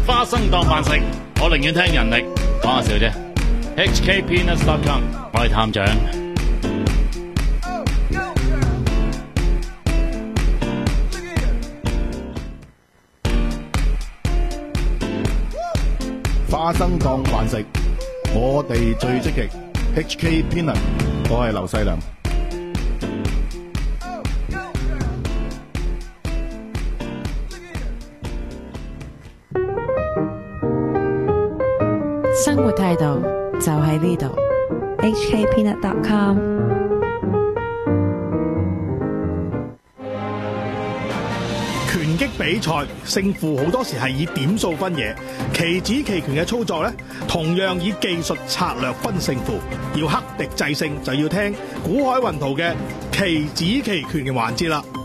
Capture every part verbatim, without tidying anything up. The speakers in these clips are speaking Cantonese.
花生當飯食，我寧願聽人力，講下笑啫。H K Peanuts dot com， 我係探長。 花生當飯食，我哋最積極。H K Peanut， 我係劉細良。 生活態度就喺呢度。 H K Peanut dot com。 拳擊比賽勝負好多時係以點數分野，棋子棋拳嘅操作咧，同樣以技術策略分勝負。要克敵制勝，就要聽古海雲圖嘅棋子棋拳嘅環節啦。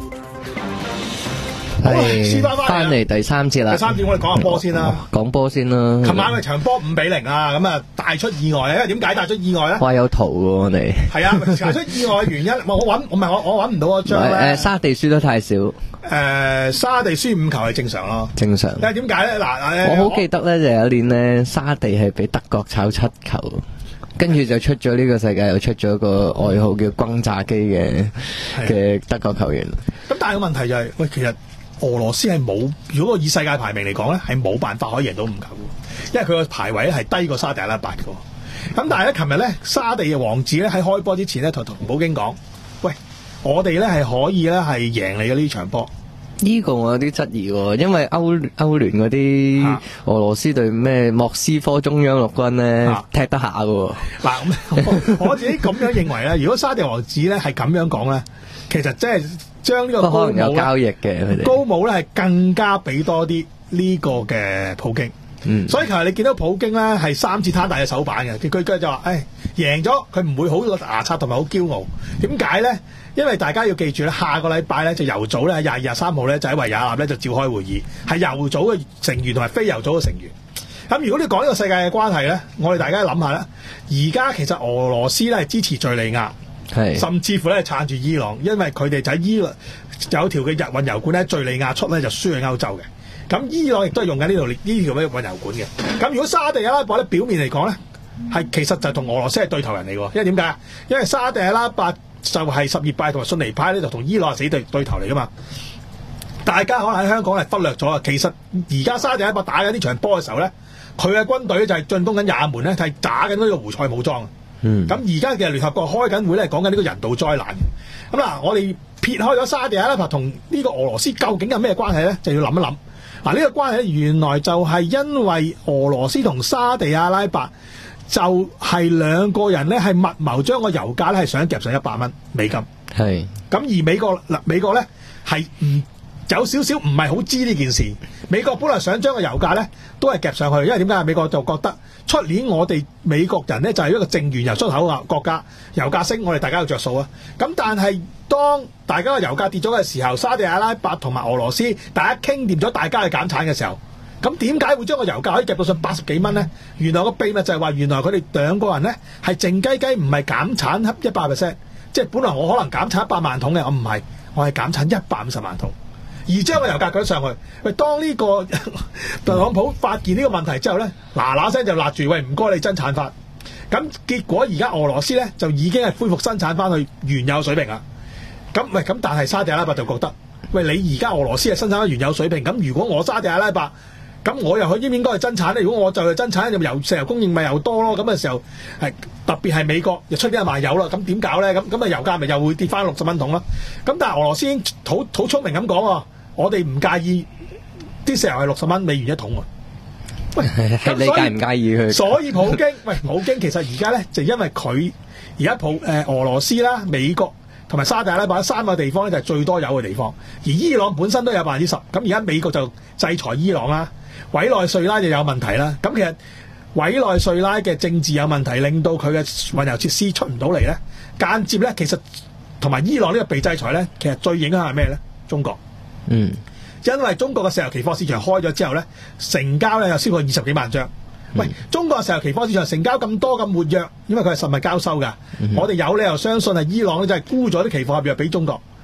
係翻嚟第三節啦。 第三節我哋講下波先啦。 講波先啦。 琴晚嘅場波五比零啊，咁啊大出意外啊！因為點解大出意外咧？ 哇，有圖喎我哋。係啊，大出意外嘅原因，我揾我唔係我我揾唔到嗰張咧。 誒，沙地輸得太少。 誒，沙地輸五球係正常咯。 正常。 但係點解咧？嗱， 我好記得咧，就有一年咧，沙地係俾德國炒七球。跟住就出咗呢個世界，又出咗個外號叫轟炸機嘅嘅德國球員。 咁但係個問題就係、是，喂，其實俄羅斯係冇，如果以世界排名嚟講咧，係冇辦法可以贏到五球嘅，因為佢個排位係低過沙地阿拉伯嘅。咁但係咧，琴日咧，沙地嘅王子咧喺開波之前咧，同同普京講，喂，我哋咧係可以咧係贏你嘅呢場波。 呢個我有啲質疑喎，因為歐歐聯嗰啲俄羅斯隊咩莫斯科中央陸軍咧、啊、踢得下嘅。 嗱，我我自己咁樣認為咧，如果沙地王子咧係咁樣講咧，其實即係將呢個高可能有交易嘅佢哋高帽咧係更加俾多啲呢個嘅普京。嗯，所以其實你見到普京咧係三次攤大嘅手板嘅，佢佢就話，誒，贏咗佢唔會好牙刷同埋好驕傲。點解咧？因為大家要記住咧，下個禮拜咧就油組咧廿二、廿三號咧就喺維也納咧就召開會議，係油組嘅成員同埋非油組嘅成員。咁如果你講呢個世界嘅關係咧，我哋大家諗下咧，而家其實俄羅斯咧係支持敘利亞，甚至乎咧係撐住伊朗，因為佢哋就喺伊朗有條嘅日運油管咧，敘利亞出咧就輸去歐洲嘅。咁伊朗亦都係用緊呢度呢條咩運油管嘅。咁如果沙地阿拉伯咧表面嚟講咧，係其實就同俄羅斯係對頭人嚟喎，因為點解？因為沙地阿拉伯就係什葉派同埋遜尼派呢，就同伊朗係死對對頭嚟噶嘛。大家可能喺香港係忽略咗啊。其實而家沙地阿拉伯打緊呢場波嘅時候咧，佢嘅軍隊就係進攻緊也門咧，係打緊呢個胡塞武裝。嗯。咁而家嘅聯合國開緊會咧，講緊呢個人道災難。咁嗱，我哋撇開咗沙地阿拉伯同呢個俄羅斯究竟有咩關係咧，就要諗一諗。嗱，呢個關係原來就係因為俄羅斯同沙地阿拉伯就係兩個人咧係密謀將個油價咧係想夾上一百蚊美金。係。咁而美國嗱美國咧係唔有少少唔係好知呢件事。美國本來想將個油價咧都係夾上去，因為點解？美國就覺得出年我哋美國人咧就係一個淨原油出口嘅國家，油價升我哋大家有着數啊。咁但係當大家個油價跌咗嘅時候，沙地阿拉伯同埋俄羅斯大家傾掂咗大家去減產嘅時候，咁點解會將個油價可以夾到上八十幾蚊呢？原來個秘密就係話，原來佢哋兩個人呢係靜雞雞，唔係減產一百 percent， 即係本來我可能減產一百萬桶嘅，我唔係，我係減產一百五十萬桶，而將個油價舉上去。喂，當呢個特朗普發現呢個問題之後呢，嗱嗱聲就勒住，喂，唔該你增產法。咁結果而家俄羅斯呢就已經係恢復生產翻去原有水平啦。咁喂，咁但係沙地阿拉伯就覺得，喂，你而家俄羅斯係生產翻原有水平，咁如果我沙地阿拉伯，咁我又去應唔應該去增產咧？如果我就去增產，咁油石油供應咪又多咯？咁嘅時候係特別係美國又出啲賣油啦，咁點搞咧？咁咁啊油價咪又會跌翻六十蚊桶咯？咁但係俄羅斯已經好好聰明咁講喎，我哋唔介意啲石油係六十蚊美元一桶喎。喂， 你介唔介意佢？ 所以普京，喂，普京其實而家咧就因為佢而家普誒、呃、俄羅斯啦、美國同埋沙特阿拉伯三個地方咧就係最多油嘅地方，而伊朗本身都有百分之十，咁而家美國就制裁伊朗啦。委內瑞拉就有問題啦，咁其實委內瑞拉嘅政治有問題，令到佢嘅運油設施出唔到嚟咧，間接咧其實同埋伊朗呢個被制裁咧，其實最影響係咩咧？中國，嗯，因為中國嘅石油期貨市場開咗之後咧，成交咧有超過二十幾萬張。喂，中國石油期貨市場成交咁多咁活躍，因為佢係實物交收㗎。嗯、我哋有理由相信係伊朗咧就係沽咗啲期貨合約俾中國，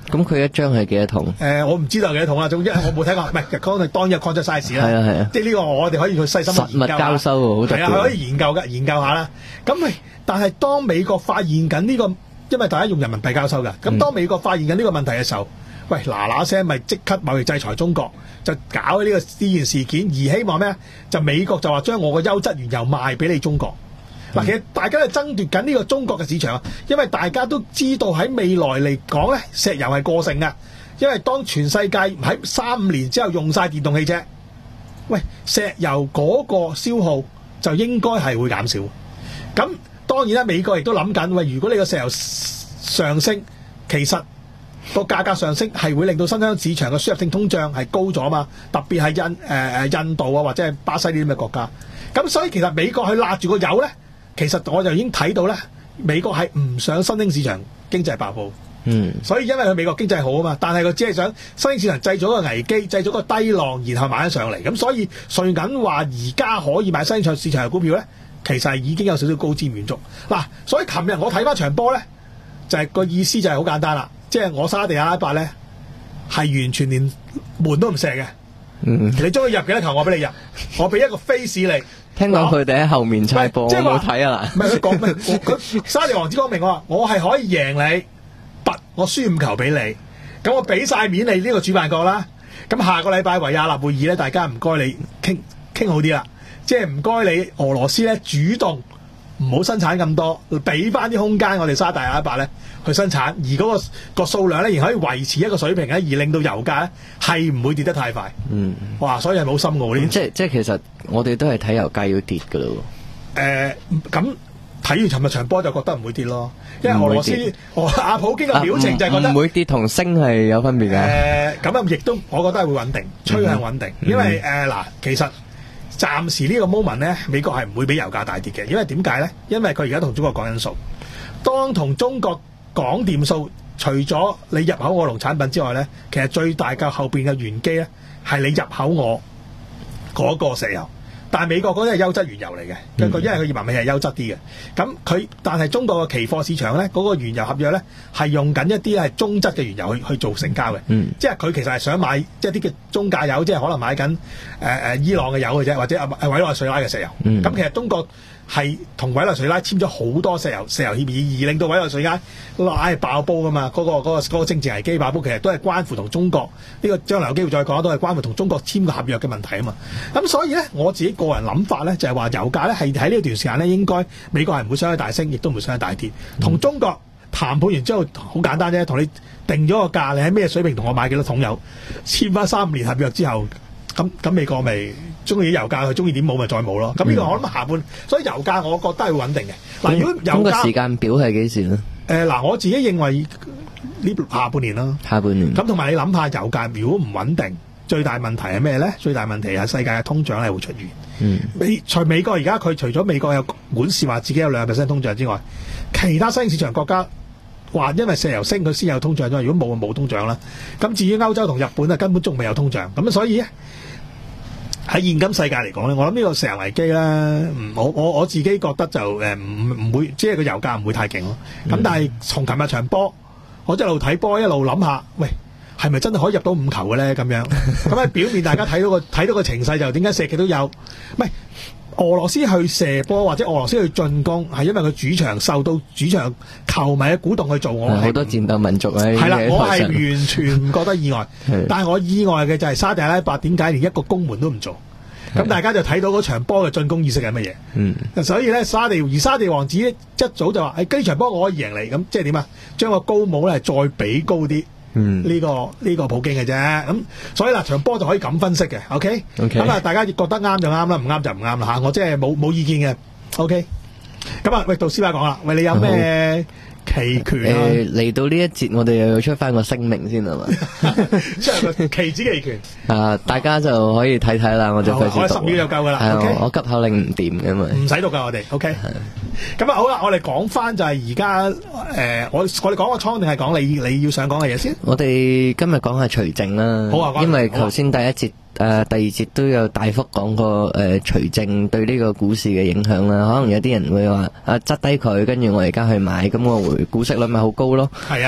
咁佢一張係幾多桶？ 誒、呃，我唔知道幾多桶啦。總之我冇睇過，唔係講當日 contract size 啦。 係啊係啊， 即係呢個我哋可以去細心研究下。 實物交收喎，好特別。 係啊，可以研究嘅，研究下啦。咁喂，但係當美國發現緊呢個，因為大家用人民幣交收㗎。咁當美國發現緊呢個問題嘅時候，喂嗱嗱聲咪即刻貿易制裁中國，就搞呢個呢件事件，而希望咩？就美國就話將我個優質原油賣俾你中國。嗱，其實大家係爭奪緊呢個中國嘅市場啊，因為大家都知道喺未來嚟講咧，石油係過剩嘅。因為當全世界喺三五年之後用晒電動汽車，喂，石油嗰個消耗就應該係會減少。咁當然啦，美國亦都諗緊，喂，如果你個石油上升，其實個價格上升係會令到新興市場嘅輸入性通脹係高咗嘛，特別係印誒誒、呃、印度啊或者係巴西呢啲咁嘅國家。咁所以其實美國去揦住個油咧。其實我就已經睇到咧，美國係唔想新興市場經濟爆煲， 嗯， 所以因為佢美國經濟好啊嘛，但係佢只係想新興市場製造個危機，製造個低浪，然後買咗上嚟，咁所以順緊話而家可以買新興市場嘅股票咧，其實係已經有少少高瞻遠矚嗱。所以琴日我睇翻場波咧，就係、是、個意思就係好簡單啦，即、就、係、是、我沙地阿拉伯咧係完全連門都唔射嘅，嗯，你將佢入幾多球，我俾你入，我俾一個 face 你。 聽講佢哋喺後面猜波， 即係我冇睇啊！ 唔係佢講咩？佢沙地王子講明我話，我係可以贏你，拔我輸五球俾你，咁我俾晒面你呢個主辦國啦。咁下個禮拜維亞納會議咧，大家唔該你傾傾好啲啦，即係唔該你俄羅斯咧主動唔好生產咁多，俾翻啲空間我哋沙地阿拉伯咧去生產，而嗰、嗰個、個數量咧仍可以維持一個水平咧，而令到油價咧係唔會跌得太快。嗯，哇！所以係冇深奧呢啲。 即係即係其實我哋都係睇油價要跌噶咯。誒、 呃，咁睇完尋日場波就覺得唔會跌咯，因為俄羅斯阿普京嘅表情就係覺得唔、啊、 會跌同升係有分別嘅。 誒，咁啊亦都我覺得係會穩定，趨向穩定，嗯、因為誒嗱、呃，其實。暫時呢個 moment 咧，美國係唔會俾油價大跌嘅，因為點解咧？因為佢而家同中國講緊數，當同中國講掂數，除咗你入口我農產品之外咧，其實最大嘅後邊嘅玄機咧，係你入口我嗰個石油。但係美國嗰啲係優質原油嚟嘅，因為佢頁岩氣係優質啲嘅。咁佢但係中國嘅期貨市場咧，嗰、嗰個原油合約咧係用緊一啲係中質嘅原油去去做成交嘅。嗯，即係佢其實係想買即係啲嘅中價油，即係可能買緊誒誒伊朗嘅油嘅啫，或者啊委內瑞拉嘅石油。咁、嗯、其實中國係同委內瑞拉簽咗好多石油石油協議，而令到委內瑞拉拉爆煲噶嘛。嗰、嗰個嗰、嗰個嗰個政治危機爆煲，其實都係關乎同中國呢、呢個將來有機會再講，都係關乎同中國簽個合約嘅問題啊嘛。咁所以咧，我自己個人諗法咧，就係話油價咧係喺呢段時間咧，應該美國係唔會相去大升，亦都唔會相去大跌。同中國談判完之後，好簡單啫，同你定咗個價，你喺咩水平同我買幾多桶油，簽翻三五年合約之後，咁咁美國咪中意油價，佢中意點冇咪再冇咯。咁呢個我諗下半，所以油價我覺得係會穩定嘅。嗱、嗯，如果油價，咁個時間表係幾時咧？ 誒，嗱，我自己認為呢下半年啦， 下半年。咁同埋你諗下油價如果唔穩定，最大問題係咩咧？最大問題係世界嘅通脹係會出現。嗯，美除美國而家佢除咗美國有管事話自己有兩個 percent 通脹之外，其他新興市場國家話因為石油升佢先有通脹啫，如果冇就冇通脹啦。咁至於歐洲同日本啊，根本仲未有通脹。咁所以咧喺現今世界嚟講咧，我諗呢個石油危機咧，我我我自己覺得就誒唔唔會，即係個油價唔會太勁咯。咁、嗯、但係從琴日場波，我一路睇波一路諗下，喂，係咪真係可以入到五球嘅咧？咁樣咁喺表面大家睇到個睇到個情勢就點解射極都有？唔係俄羅斯去射波或者俄羅斯去進攻，係因為佢主場受到主場球迷嘅鼓動去做。我好多戰鬥民族啊！ 係啦，我係完全唔覺得意外。但係我意外嘅就係沙地阿拉伯點解連一個攻門都唔做？咁大家就睇到嗰場波嘅進攻意識係乜嘢？嗯，所以咧沙地而沙地王子一早就話：誒呢場波我可以贏你。咁即係點啊？將個高帽咧再比高啲。嗯，呢、這個呢、這個普京嘅啫，咁所以嗱場波就可以咁分析嘅 ，OK， 咁、okay? 啊大家覺得啱就啱啦，唔啱就唔啱啦吓，我即係冇冇意見嘅 ，OK，咁啊喂，杜師傅講啦，喂你有咩期權啊？ 誒嚟、呃、到呢一節，我哋又要出翻個聲明先係嘛， 即係個期指期權啊，大家就可以睇睇啦，我就費事讀， 我十秒就夠噶啦 ，OK， 我急口令唔掂嘅嘛， 唔使讀噶我哋 ，OK。咁啊好啦，我哋講翻就係而家誒，我我哋講個倉定係講你你要想講嘅嘢先。 我哋今日講下除淨啦，好啊，因為頭先第一節誒、呃、第二節都有大幅講過誒除淨對呢個股市嘅影響啦。可能有啲人會話啊，執低佢，跟住我而家去買，咁我回股息率咪好高咯。係啊，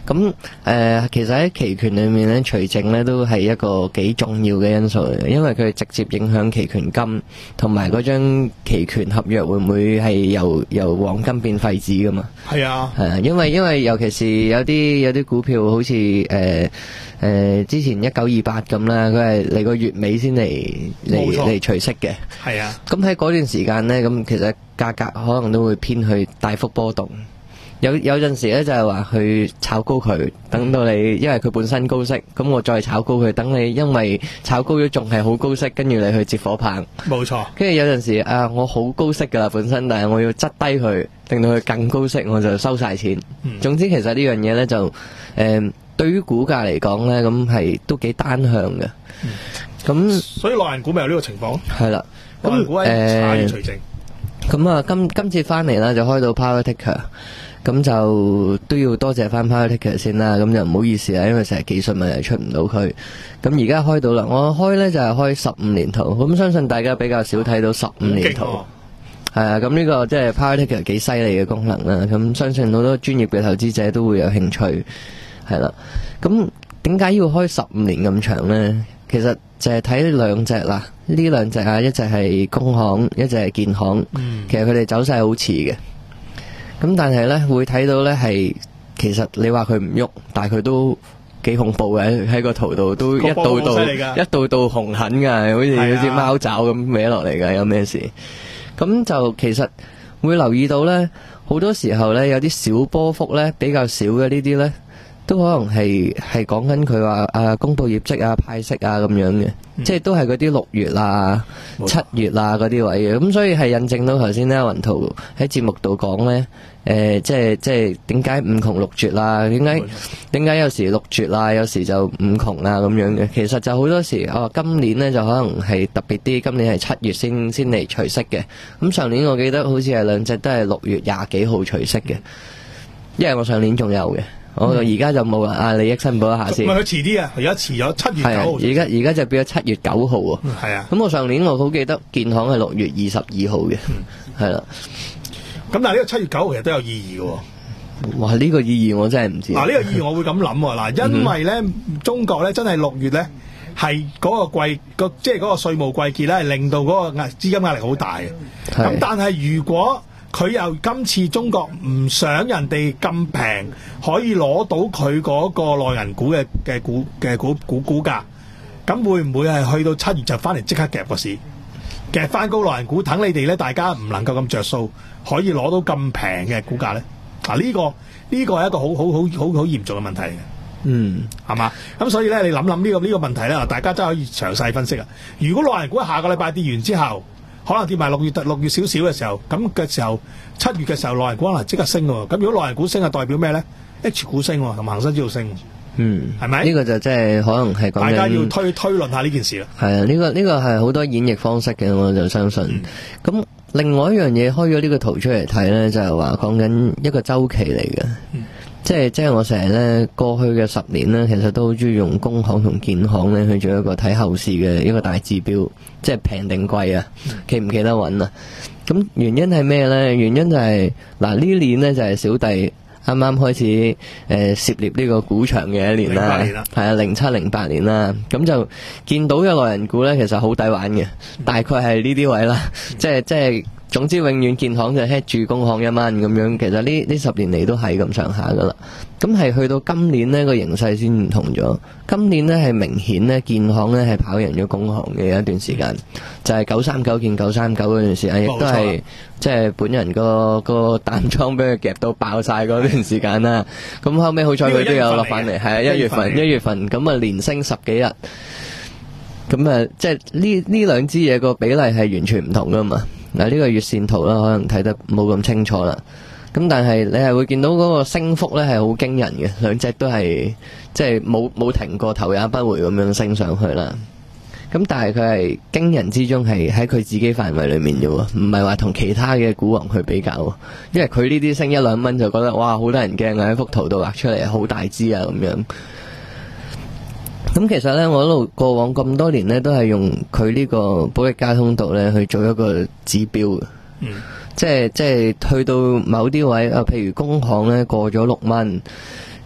咁誒、呃，其實喺期權裏面咧，除淨咧都係一個幾重要嘅因素嚟嘅，因為佢直接影響期權金同埋嗰張期權合約會唔會係由由黃金變廢紙噶嘛？係啊，係啊，因為因為尤其是有啲有啲股票好似誒誒之前一九二八咁啦，佢係嚟個月尾先嚟嚟嚟除息嘅。係啊，咁喺嗰段時間咧，咁其實價格可能都會偏去大幅波動。有有陣時咧就係話去炒高佢，等到你因為佢本身高息，咁我再炒高佢，等你因為炒高咗仲係好高息，跟住你去接火棒。冇錯。跟住有陣時啊，我好高息噶啦本身，但係我要質低佢，令到佢更高息，我就收晒錢。嗯、總之其實呢樣嘢咧就誒、呃，對於股價嚟講咧，咁係都幾單向嘅。咁、嗯、 所以內銀股咪有呢個情況？係啦。 咁內銀股係差異除淨。 咁啊，今今次翻嚟啦，就開到 Power Ticker。咁就都要多謝翻 Power Ticker 先啦，咁就唔好意思啦，因為成日技術問題出唔到佢。咁而家開到啦，我開呢就係、是、開十五年圖，咁相信大家比較少睇到十五年圖。係啊，咁呢個即係 Power Ticker 幾犀利嘅功能啦，咁相信好多專業嘅投資者都會有興趣。係啦，咁點解要開十五年咁長呢？其實就係睇兩隻啦，呢兩隻啊，一隻係工行，一隻係建行。嗯、其實佢哋走勢好似嘅。咁但係咧會睇到咧係，其實你話佢唔喐，但係佢都幾恐怖嘅，喺個圖度都一道道一道道紅痕噶，好似好似貓爪咁歪落嚟噶，有咩事？咁就其實會留意到咧，好多時候咧有啲小波幅咧比較少嘅呢啲咧，都可能係係講緊佢話啊公布業績啊派息啊咁樣嘅，嗯、即係都係嗰啲六月啊、七月啊嗰啲位嘅，咁所以係印證到頭先咧雲圖喺節目度講咧，誒、呃、即係即係點解五窮六絕啦？點解點解有時六絕啊，有時就五窮啊咁樣嘅？其實就好多時哦，今年咧就可能係特別啲，今年係七月先先嚟除息嘅。咁上年我記得好似係兩隻都係六月廿幾號除息嘅，因為我上年仲有嘅。我而家就冇啦，啊利益申報一下先。唔係佢遲啲啊，而家遲咗七月九號。而家而家就變咗七月九號喎。係啊。咁我上年我好記得建行係六月二十二號嘅，係啦。咁但係呢個七月九號其實都有意義嘅喎。哇！呢個意義我真係唔知。嗱呢個意義我會咁諗喎，嗱因為咧中國咧真係六月咧係嗰個季個即係嗰個稅務季結咧，係令到嗰個壓資金壓力好大嘅。咁但係如果佢又今次中國唔想人哋咁平可以攞到佢嗰個內銀股嘅嘅股嘅股股股價，咁會唔會係去到七月就翻嚟即刻夾個市，夾翻高內銀股，等你哋咧大家唔能夠咁着數，可以攞到咁平嘅股價咧？嗱、啊、呢、呢個呢、呢個係一個好好好好好嚴重嘅問題嚟嘅。嗯，係嘛？咁所以咧，你諗諗呢個呢、呢個問題咧，大家真係可以詳細分析啊！如果內銀股下個禮拜跌完之後，可能跌埋六月六月少少嘅時候，咁嘅時候七月嘅時候內銀股可能即刻升喎。咁如果內銀股升係代表咩咧 ？H 股升同埋恒生指數升。嗯，係咪？呢個就即係可能係講緊大家要推推論下呢件事啦。係啊，呢、呢個呢、呢個係好多演繹方式嘅，我就相信。咁、嗯、另外一樣嘢開咗呢個圖出嚟睇咧，就係話講緊一個週期嚟嘅。嗯即係即係我成日咧過去嘅十年咧，其實都好中意用工行同建行咧去做一個睇後市嘅一個大指標，即係平定貴啊，企唔企得穩啊？咁原因係咩咧？原因就係嗱呢年咧就係小弟啱啱開始誒、呃、涉獵呢個股場嘅一年啦，係啊零七零八年啦，咁就見到嘅內銀股咧其實好抵玩嘅，大概係呢啲位啦，即係即係。總之永遠建行就 head 住工行一蚊咁樣，其實呢呢十年嚟都係咁上下噶啦。咁係去到今年呢個形勢先唔同咗。今年呢係明顯呢建行呢係跑贏咗工行嘅一段時間，就係九三九見九三九嗰段時間，亦都係即係本人個個淡倉俾佢夾到爆晒嗰段時間啦。咁後尾好彩佢都有落翻嚟，係啊一月份一月份咁啊連升十幾日。咁啊即係呢呢兩支嘢個比例係完全唔同噶嘛。嗱呢個月線圖啦，可能睇得冇咁清楚啦。咁但係你係會見到嗰個升幅咧係好驚人嘅，兩隻都係即係冇冇停過，頭也不回咁樣升上去啦。咁但係佢係驚人之中係喺佢自己範圍裏面嘅喎，唔係話同其他嘅股王去比較。因為佢呢啲升一兩蚊就覺得哇好得人驚啊！喺幅圖度畫出嚟好大支啊咁樣。咁其實咧，我一路過往咁多年咧，都係用佢呢個保歷加通道咧去做一個指標嘅。嗯，即係即係去到某啲位啊，譬如工行咧過咗六蚊，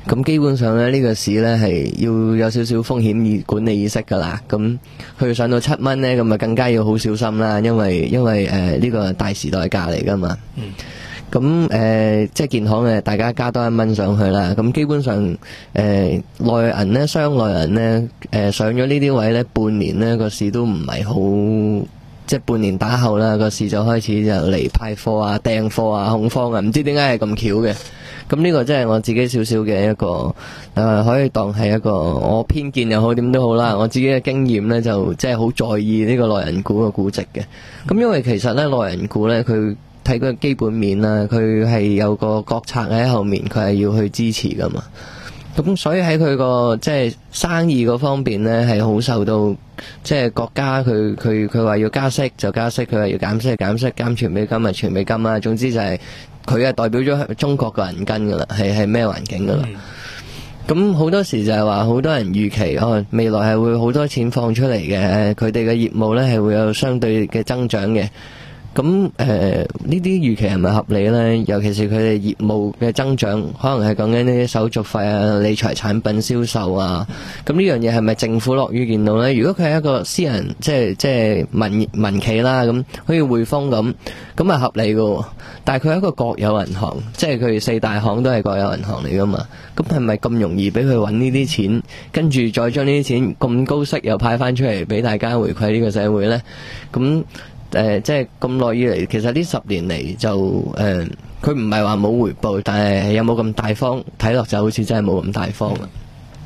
咁基本上咧，呢、這個市咧係要有少少風險意管理意識噶啦。咁去上到七蚊咧，咁啊更加要好小心啦，因為因為誒呢、呃這個大時代價嚟噶嘛。嗯。咁誒、呃，即係建行嘅，大家加多一蚊上去啦。咁基本上誒、呃、內銀咧，雙內銀咧，誒、呃、上咗呢啲位咧，半年咧個市都唔係好。即係半年打後啦，個市就開始就嚟派貨啊、訂貨啊、恐慌啊，唔知點解係咁巧嘅。咁呢個真係我自己少少嘅一個誒、呃，可以當係一個我偏見又好點都好啦。我自己嘅經驗呢，就即係好在意呢個內銀股嘅估值嘅。咁因為其實呢，內銀股呢，佢睇個基本面啦，佢係有個國策喺後面，佢係要去支持噶嘛。咁所以喺佢個即係生意嗰方面咧，係好受到即係國家佢佢佢話要加息就加息，佢話要減息就減息，減存美金咪存美金啦。總之就係佢係代表咗中國個銀根噶啦，係係咩環境噶啦。咁好多時就係話好多人預期哦，未來係會好多錢放出嚟嘅，佢哋嘅業務咧係會有相對嘅增長嘅。咁誒呢啲預期係咪合理呢？尤其是佢哋業務嘅增長，可能係講緊呢啲手續費啊、理財產品銷售啊。咁呢樣嘢係咪政府樂於見到呢？如果佢係一個私人，即係即係民民企啦，咁好似匯豐咁，咁係合理嘅。但係佢係一個國有銀行，即係佢四大行都係國有銀行嚟噶嘛。咁係咪咁容易俾佢揾呢啲錢，跟住再將呢啲錢咁高息又派翻出嚟俾大家回饋呢個社會呢？咁誒、呃，即係咁耐以嚟，其實呢十年嚟就誒，佢唔係話冇回報，但係有冇咁大方？睇落就好似真係冇咁大方啦。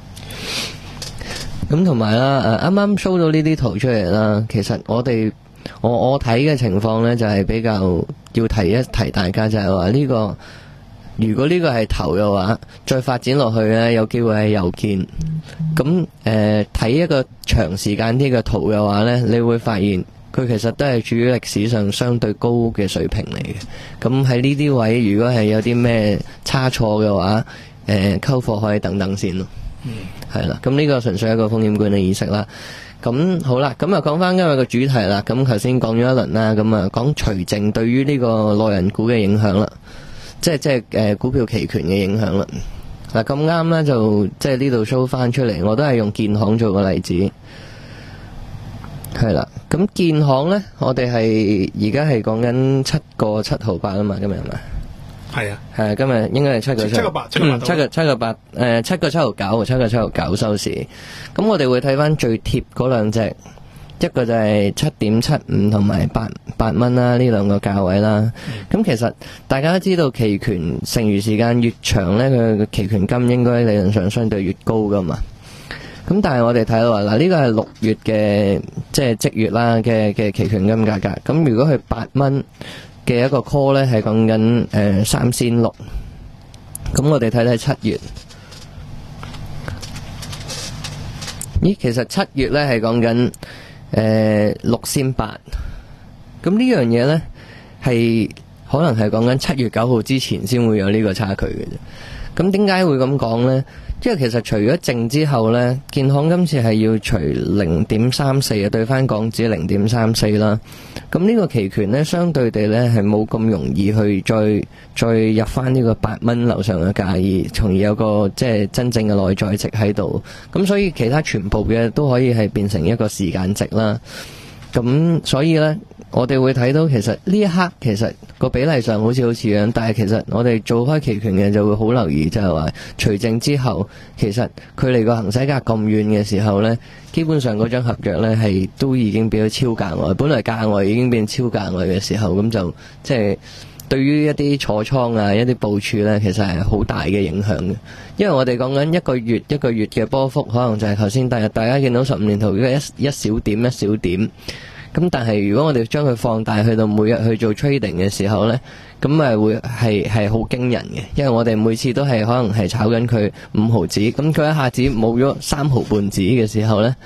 咁同埋啦，誒啱啱 show 到呢啲圖出嚟啦，其實我哋我我睇嘅情況呢，就係、是、比較要提一提大家，就係話呢個如果呢個係頭嘅話，再發展落去呢，有機會係右肩。咁誒睇一個長時間啲嘅圖嘅話呢，你會發現。佢其實都係處於歷史上相對高嘅水平嚟嘅，咁喺呢啲位，如果係有啲咩差錯嘅話，誒、呃、溝貨可以等等先咯。嗯，係啦，咁呢個純粹係一個風險管理意識啦。咁好啦，咁啊講翻今日個主題啦。咁頭先講咗一輪啦，咁啊講除淨對於呢個內銀股嘅影響啦，即係即係誒股票期權嘅影響啦。嗱咁啱咧，就即係呢度 show 翻出嚟，我都係用建行做個例子。係啦，咁建行咧，我哋係而家係講緊七個七毫八啊嘛，今日係咪？係啊，係今日應該係七個七七個八，七個八， 七個七個八，誒，七個七毫九，七個七毫九收市。咁我哋會睇翻最貼嗰兩隻，一個就係七點七五同埋八八蚊啦，呢兩個價位啦。咁、嗯、其實大家都知道，期權剩餘時間越長咧，佢嘅期權金應該理論上相對越高噶嘛。咁但係我哋睇到話嗱，呢個係六月嘅即係即月啦嘅嘅期權金價格。咁如果佢八蚊嘅一個 call 咧，係講緊誒三千六。咁我哋睇睇七月，咦，其實七月咧係講緊誒六千八。咁呢樣嘢咧係可能係講緊七月九號之前先會有呢個差距嘅啫。咁點解會咁講咧？因為其實除咗淨之後呢，建行今次係要除零點三四啊，對翻港紙零點三四啦。咁呢個期權呢，相對地呢係冇咁容易去再再入翻呢個八蚊樓上嘅價，而從而有個即係真正嘅內在值喺度。咁所以其他全部嘅都可以係變成一個時間值啦。咁所以呢，我哋會睇到其實呢一刻其實個比例上好似好似樣，但係其實我哋做開期權嘅就會好留意，就係話除淨之後，其實距離個行使價咁遠嘅時候呢，基本上嗰張合約呢係都已經變咗超價外，本來價外已經變超價外嘅時候，咁就即係對於一啲坐倉啊、一啲部署呢，其實係好大嘅影響嘅。因為我哋講緊一個月一個月嘅波幅，可能就係頭先大大家見到十五年圖嘅一一小點一小點。咁但係如果我哋將佢放大去到每日去做 trading 嘅時候呢，咁咪會係係好驚人嘅，因為我哋每次都係可能係炒緊佢五毫子，咁佢一下子冇咗三毫半子嘅時候呢，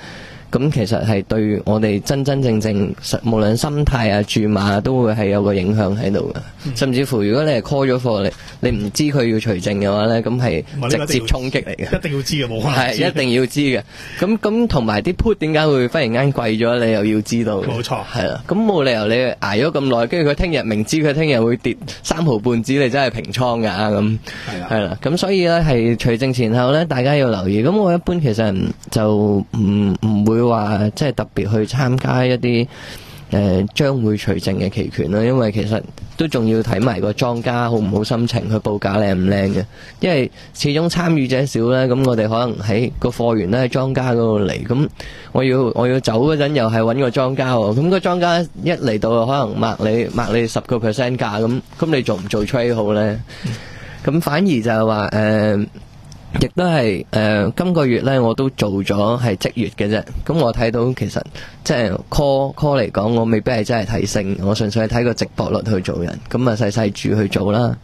咁其實係對我哋真真正正無論心態啊、注碼都會係有個影響喺度嘅。嗯、甚至乎如果你係 call 咗貨，你你唔知佢要除淨嘅話咧，咁係直接衝擊嚟嘅。 一定要知嘅，冇可能係一定要知嘅。咁咁同埋啲 put 點解會忽然間貴咗？你又要知道。 冇錯， 係啦。咁冇理由你捱咗咁耐，跟住佢聽日明知佢聽日會跌三毫半紙，你真係平倉㗎咁。係啦，係啦。咁所以咧係除淨前後咧，大家要留意。咁我一般其實就唔唔會話即係特別去參加一啲誒將會除淨嘅期權啦，因為其實都仲要睇埋個莊家好唔好心情，去報價靚唔靚嘅。因為始終參與者少咧，咁我哋可能喺個貨源咧喺莊家嗰度嚟，咁我要我要走嗰陣又係揾個莊家喎，咁個莊家一嚟到可能抹你抹你十個 percent 價，咁咁你做唔做 trade 好咧？咁反而就係話誒。亦都係誒、呃，今個月咧我都做咗係即月嘅啫。咁我睇到其實即係 call call 嚟講，我未必係真係睇升，我純粹係睇個直播率去做人。咁啊細細注去做啦。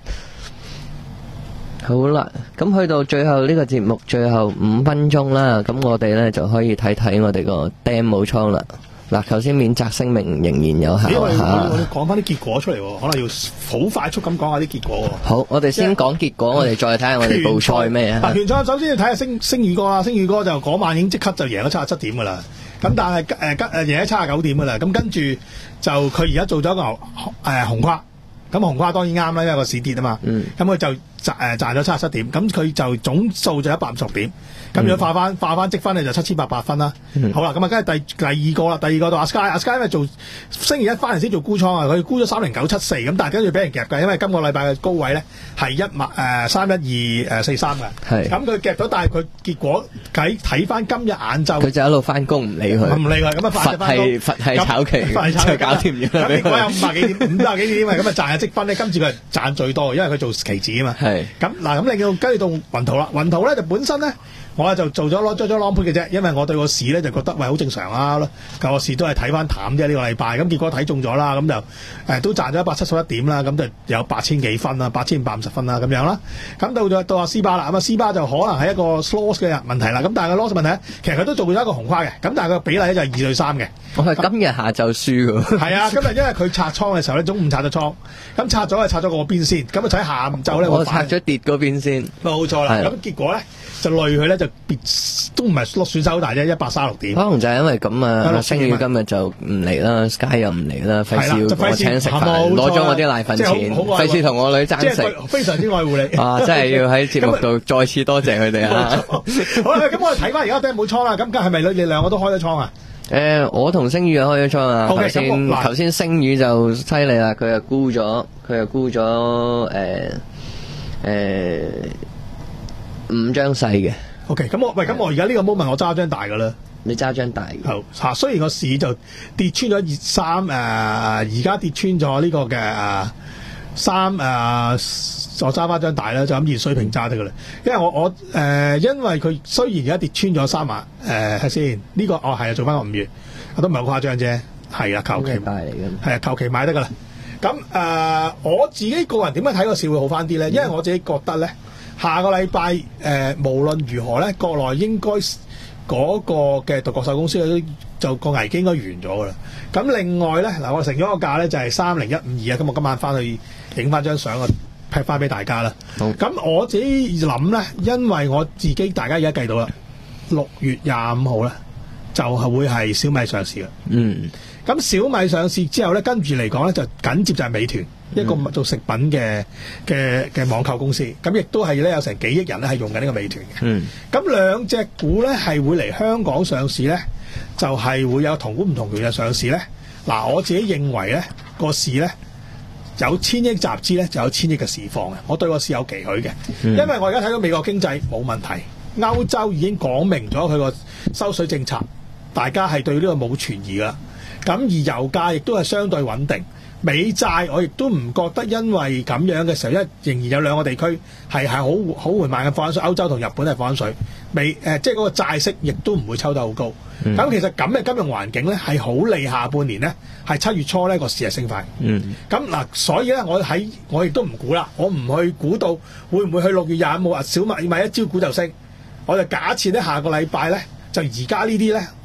好啦，咁去到最後呢個節目最後五分鐘啦，咁我哋咧就可以睇睇我哋個 demo 倉啦。嗱，頭先免責聲明仍然有效嚇。 我哋講翻啲結果出嚟喎，可能要好快速咁講下啲結果喎。 好，我哋先講結果，我哋再睇下我哋報賽咩啊？ 嗱，拳賽首先要睇下星星宇哥啦，星宇哥就嗰晚已經即刻就贏咗七十七點噶啦。咁但係誒吉誒贏咗七十九點噶啦。咁跟住就佢而家做咗個牛誒紅跨，咁紅跨當然啱啦，因為個市跌啊嘛。咁佢、嗯、就賺誒賺咗七十七點，咁佢就總數就一百五十點。咁如果化翻化翻積分咧就七千八百分啦。嗯、好啦，咁啊跟住第第二個啦，第二個到阿 Sky，阿 Sky 因為做星期一翻嚟先做沽倉啊，佢沽咗三零九七四，咁但係跟住俾人夾嘅，因為今個禮拜嘅高位咧係一萬誒三一二誒四三嘅。係。咁佢夾咗，但係佢結果睇睇翻今日晏晝，佢就一路翻工唔理佢。唔理佢，咁啊快就翻工。佛係佛係炒期，就搞掂咗。 咁結果有五百幾點，五百幾點啊，咁啊賺下積分咧，今次佢係賺最多，因為佢做期指啊嘛。係。咁嗱，咁另外跟住到雲圖啦，雲圖咧就本身咧。我就做咗攞咗咗 long put 嘅啫，因為我對個市咧就覺得喂好正常啊，舊個市都係睇翻淡啫呢個禮拜，咁結果睇中咗啦，咁就誒、呃、都賺咗一百七十一點啦，咁就有八千幾分啦，八千五百五十分啦咁樣啦，咁到咗到阿斯巴啦，咁啊斯巴就可能係一個 loss 嘅問題啦，咁但係個 loss 問題其實佢都做咗一個紅跨嘅，咁但係個比例咧就係二對三嘅。 我係今日下晝輸㗎。係啊，今日因為佢拆倉嘅時候咧，中午拆咗倉，咁拆咗係拆咗個邊先，咁啊喺下午晝咧我拆咗跌嗰邊先。 冇錯啦，咁結果咧就累佢咧就別都唔係落損手好大啫，一百三十六點。可能就係因為咁啊，星宇今日就唔嚟啦 ，Sky 又唔嚟啦，費事要我請食飯，攞咗我啲奶粉錢，費事同我女爭食。 非常之愛護你。 啊，真係要喺節目度再次多謝佢哋啊！ 好啦，咁我哋睇翻而家都冇倉啦，咁係咪你哋兩個都開咗倉啊？ 誒，我同星宇又開咗倉啊！頭先頭先星宇就犀利啦，佢又沽咗，佢又沽咗誒誒五張細嘅。 OK， 咁我喂，咁我而家呢個 moment 我揸張大噶啦， 你揸張大嘅。 好吓，雖然個市就跌穿咗二三誒，而家跌穿咗呢個嘅誒三誒，我揸翻張大啦，就咁熱水平揸得噶啦。因為我我誒、呃，因為佢雖然而家跌穿咗三萬誒，睇先呢個哦係啊，做翻個五月，我都唔係好誇張啫，係啊，求其大嚟嘅， 係啊，求其買得噶啦。咁誒、呃，我自己個人點樣睇個市會好翻啲咧？因為我自己覺得咧。下個禮拜誒，無論如何咧，國內應該嗰個嘅獨角獸公司就個危機應該完咗噶啦。咁另外咧，嗱我成咗個價咧就係三零一五二啊。咁我今晚翻去影翻張相啊，劈翻俾大家啦。咁好我自己諗咧，因為我自己大家而家計到啦，六月廿五號咧就係會係小米上市嘅。嗯。咁小米上市之後咧，跟住嚟講咧就緊接就係美團。一個做食品嘅嘅嘅網購公司，咁亦都係咧有成幾億人咧係用緊呢個美團嘅。嗯，咁兩隻股咧係會嚟香港上市咧，就係、是、會有同股唔同權嘅上市咧。嗱，我自己認為咧個市咧有千億集資咧就有千億嘅市況嘅，我對個市有期許嘅。嗯、因為我而家睇到美國經濟冇問題，歐洲已經講明咗佢個收水政策，大家係對呢個冇存疑噶。咁而油價亦都係相對穩定。美債我亦都唔覺得，因為咁樣嘅時候，因為仍然有兩個地區係係好好緩慢嘅放緊水，歐洲同日本係放緊水，美誒、呃、即係嗰個債息亦都唔會抽得好高。咁、嗯、其實咁嘅金融環境咧係好利下半年咧，係七月初咧個市係升快。嗯，咁嗱，所以咧我喺我亦都唔估啦，我唔去估到會唔會去六月廿五號小米買一招股就升，我就假設咧下個禮拜咧就而家呢啲咧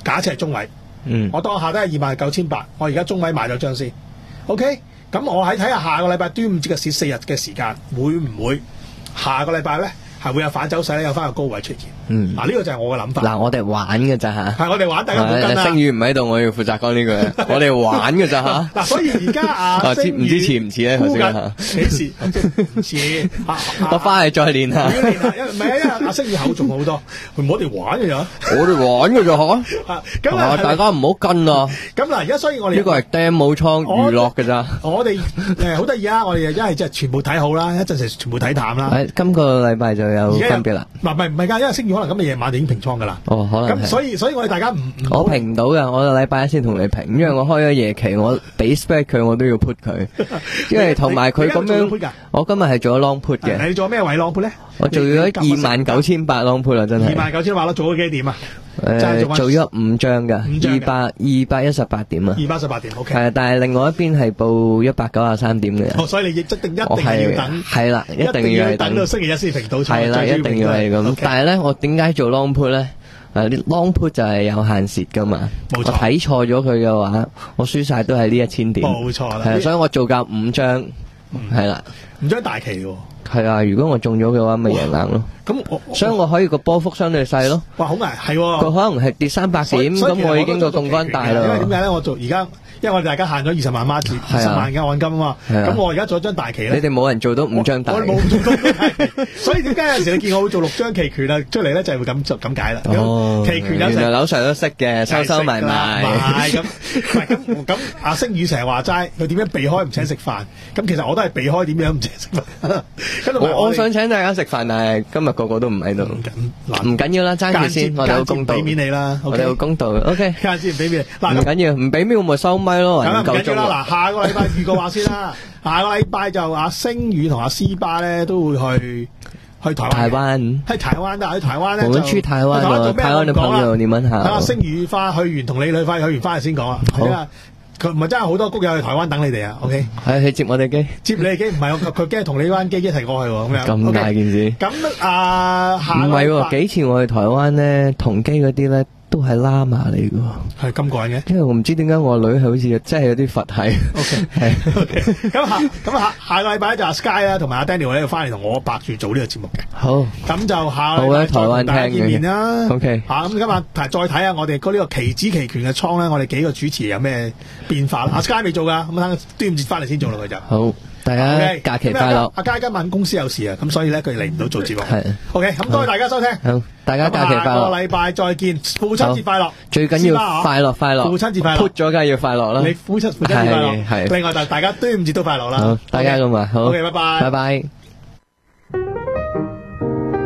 假設係中位， 嗯， 我當下都係二萬九千八，我而家中位買咗張先 ，OK，咁我喺睇下下個禮拜端午節嘅市四日嘅時間，會唔會下個禮拜咧係會有反走勢咧，有翻個高位出現？ 嗯， 嗱呢個就係我嘅諗法。 嗱，我哋玩嘅咋吓？ 係我哋玩，大家唔好跟啦。 星宇唔喺度，我要負責講呢句。我哋玩嘅咋吓？ 嗱，所以而家啊， 啊知唔知似唔似咧？頭先吓， 幾時？唔似。 我翻去再練下。 要練下，因為唔係啊，因為阿星宇口重好多，我哋玩嘅咋？ 我哋玩嘅咋吓？ 啊，咁啊， 大家唔好跟啊！ 咁嗱，而家所以我哋呢個係 demo 倉娛樂嘅咋。 我哋誒好得意啊！我哋一係即係全部睇好啦，一陣時全部睇淡啦。 係今個禮拜就有分別啦。 嗱，唔係唔係㗎，因為星宇可能今日夜晚就已經平倉㗎啦。 哦，可能咁所以所以我哋大家唔我平唔到嘅，我禮拜一先同你平，因為我開咗夜期，我俾 spec 佢，我都要 put 佢，因為同埋佢咁樣。我今日係做咗 long put 嘅。 你做咩位 long put 咧？ 我做咗二萬九千八 long put 啦，真係。 二萬九千八咯，做咗幾點啊？ 誒，做咗五張㗎，二百二百一十八點啊。 二百一十八點 ，OK。 係，但係另外一邊係報一百九十三點嘅。 哦，所以你亦一定一定係要等。 係啦，一定要係等到星期一先平到。 係啦，一定要係咁。但係咧，我點解做 long put 咧？誒，啲 long put 就係有限蝕噶嘛。 冇錯。 我睇錯咗佢嘅話，我輸晒都係呢一千點。 冇錯啦。 係，所以我做夠五張，係啦。 五張大旗喎。 係啊，如果我中咗嘅話，咪贏硬咯。 咁我所以我可以個波幅相對細咯。 哇，好危係喎。 佢可能係跌三百點，咁我已經個槓桿大啦。 因為點解咧？我做而家，因為我哋大家限咗二十萬孖展，二十萬嘅按金啊嘛。咁我而家做咗張大旗咧。 你哋冇人做到五張大旗。 我冇做到大旗，所以點解有陣時你見我會做六張期權啊出嚟咧，就係會咁就咁解啦。 哦， 期權有時原來樓上都識嘅，收收埋埋。 係咁，咁咁阿星宇成日話齋，佢點樣避開唔請食飯？咁其實我都係避開點樣唔請食飯。 我我想請大家食飯，但係今日個個都唔喺度。唔緊要啦，爭住先，我哋好公道。 俾面你啦， 我哋好公道。O K， 間先唔俾面你。嗱， 唔緊要，唔俾面我咪收咪咯。 咁唔緊要啦。嗱，下個禮拜預告話先啦。下個禮拜就阿星宇同阿斯巴咧都會去去台灣。 台灣喺台灣，但係喺台灣咧就。 我們去台灣咯，台灣嘅朋友，你問下。 等阿星宇翻去完，同你女翻去完翻嚟先講啊。好。佢唔係真係好多谷友去台灣等你哋啊 ，OK？ 係去接我哋機， 接你哋機唔係，佢驚同你班機一齊過去喎，咁樣。 咁大件事。 咁啊，唔係喎，幾次我去台灣咧，同機嗰啲咧都係喇嘛嚟嘅喎。 係咁過癮嘅。 因為我唔知點解我女係好似真係有啲佛系。 OK，係 OK。咁下咁下下個禮拜就阿 Sky 啦，同埋阿 Daniel 咧翻嚟同我白住做呢個節目嘅。 好。 咁就下個禮拜再同大家見面啦。 OK。 嚇咁今日再睇下我哋嗰呢個期指期權嘅倉咧，我哋幾個主持有咩變化啦？阿 Sky 未做㗎，咁等端午節翻嚟先做啦佢就。 好。大家假期快樂！ 阿佳今晚公司有事啊，咁所以咧佢嚟唔到做節目。 係。 OK，咁多謝大家收聽。 好，大家假期快樂。 下個禮拜再見，父親節快樂。 最緊要快樂快樂。 父親節快樂。 潑咗梗係要快樂啦。 你父親父親節快樂。係。另外就大家端午節都快樂啦。 好，大家咁話。好。 OK，拜拜。 拜拜。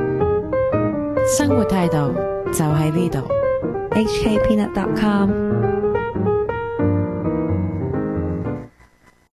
生活態度就喺呢度。 H K Peanut dot com